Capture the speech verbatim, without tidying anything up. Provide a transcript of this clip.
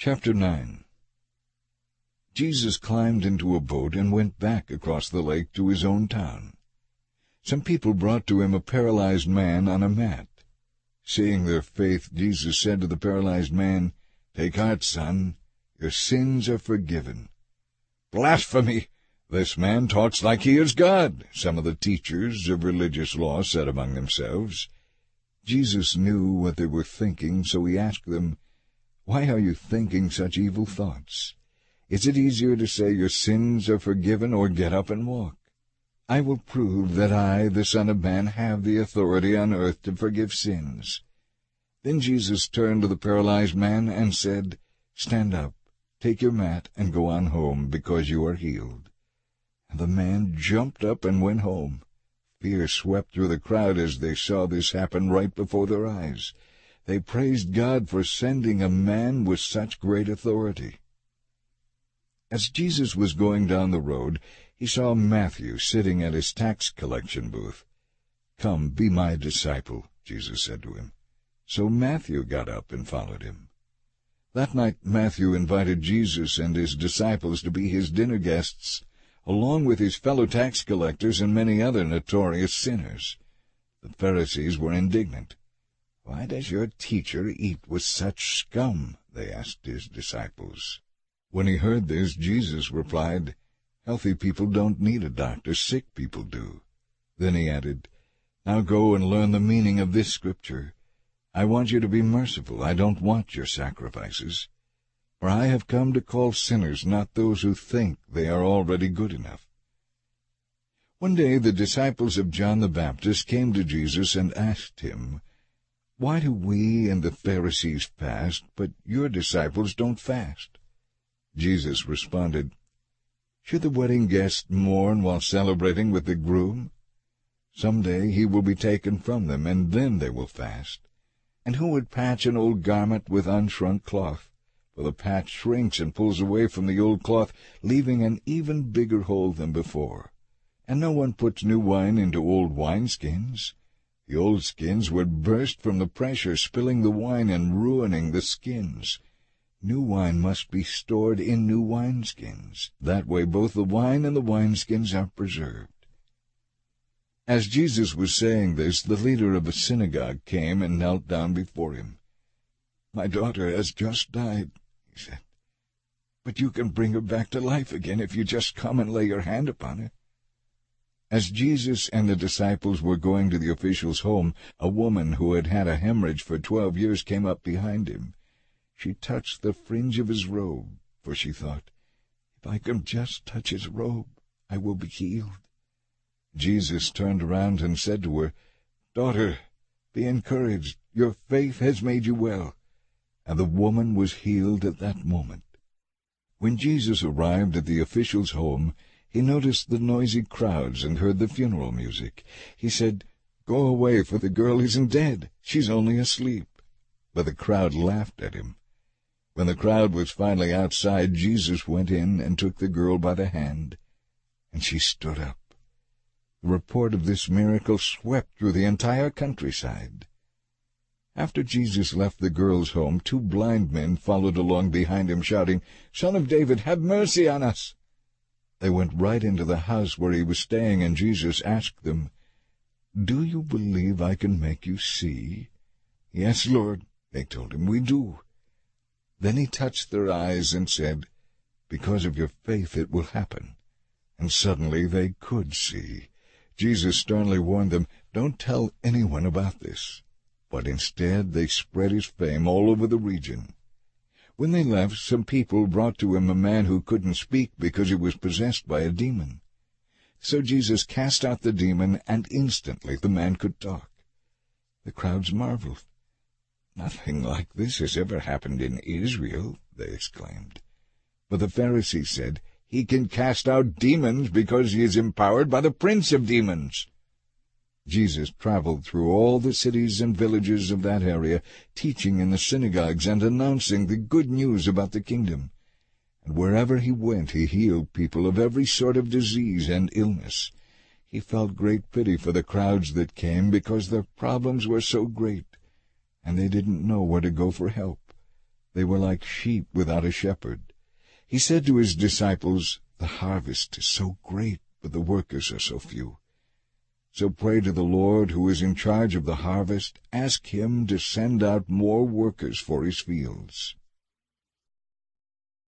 Chapter nine. Jesus climbed into a boat and went back across the lake to his own town. Some people brought to him a paralyzed man on a mat. Seeing their faith, Jesus said to the paralyzed man, "Take heart, son, your sins are forgiven." "Blasphemy! This man talks like he is God," some of the teachers of religious law said among themselves. Jesus knew what they were thinking, so he asked them, "Why are you thinking such evil thoughts? Is it easier to say your sins are forgiven or get up and walk? I will prove that I, the Son of Man, have the authority on earth to forgive sins." Then Jesus turned to the paralyzed man and said, "Stand up, take your mat, and go on home, because you are healed." And the man jumped up and went home. Fear swept through the crowd as they saw this happen right before their eyes. They praised God for sending a man with such great authority. As Jesus was going down the road, he saw Matthew sitting at his tax collection booth. "Come, be my disciple," Jesus said to him. So Matthew got up and followed him. That night Matthew invited Jesus and his disciples to be his dinner guests, along with his fellow tax collectors and many other notorious sinners. The Pharisees were indignant. "Why does your teacher eat with such scum?" they asked his disciples. When he heard this, Jesus replied, "Healthy people don't need a doctor, sick people do." Then he added, "Now go and learn the meaning of this scripture. I want you to be merciful. I don't want your sacrifices. For I have come to call sinners, not those who think they are already good enough." One day the disciples of John the Baptist came to Jesus and asked him, "Why do we and the Pharisees fast, but your disciples don't fast?" Jesus responded, "Should the wedding guests mourn while celebrating with the groom? Some day he will be taken from them, and then they will fast. And who would patch an old garment with unshrunk cloth? For the patch shrinks and pulls away from the old cloth, leaving an even bigger hole than before. And no one puts new wine into old wineskins. The old skins would burst from the pressure, spilling the wine and ruining the skins. New wine must be stored in new wineskins. That way both the wine and the wineskins are preserved." As Jesus was saying this, the leader of the synagogue came and knelt down before him. "My daughter has just died," he said, "but you can bring her back to life again if you just come and lay your hand upon her." As Jesus and the disciples were going to the official's home, a woman who had had a hemorrhage for twelve years came up behind him. She touched the fringe of his robe, for she thought, "If I can just touch his robe, I will be healed." Jesus turned around and said to her, "Daughter, be encouraged. Your faith has made you well." And the woman was healed at that moment. When Jesus arrived at the official's home, he noticed the noisy crowds and heard the funeral music. He said, "Go away, for the girl isn't dead. She's only asleep." But the crowd laughed at him. When the crowd was finally outside, Jesus went in and took the girl by the hand, and she stood up. The report of this miracle swept through the entire countryside. After Jesus left the girl's home, two blind men followed along behind him, shouting, "Son of David, have mercy on us!" They went right into the house where he was staying, and Jesus asked them, "Do you believe I can make you see?" "Yes, Lord," they told him, "we do." Then he touched their eyes and said, "Because of your faith it will happen." And suddenly they could see. Jesus sternly warned them, "Don't tell anyone about this." But instead they spread his fame all over the region. When they left, some people brought to him a man who couldn't speak because he was possessed by a demon. So Jesus cast out the demon, and instantly the man could talk. The crowds marveled. "Nothing like this has ever happened in Israel," they exclaimed. But the Pharisees said, "He can cast out demons because he is empowered by the prince of demons." Jesus traveled through all the cities and villages of that area, teaching in the synagogues and announcing the good news about the kingdom. And wherever he went, he healed people of every sort of disease and illness. He felt great pity for the crowds that came, because their problems were so great, and they didn't know where to go for help. They were like sheep without a shepherd. He said to his disciples, "The harvest is so great, but the workers are so few. So pray to the Lord who is in charge of the harvest. Ask him to send out more workers for his fields."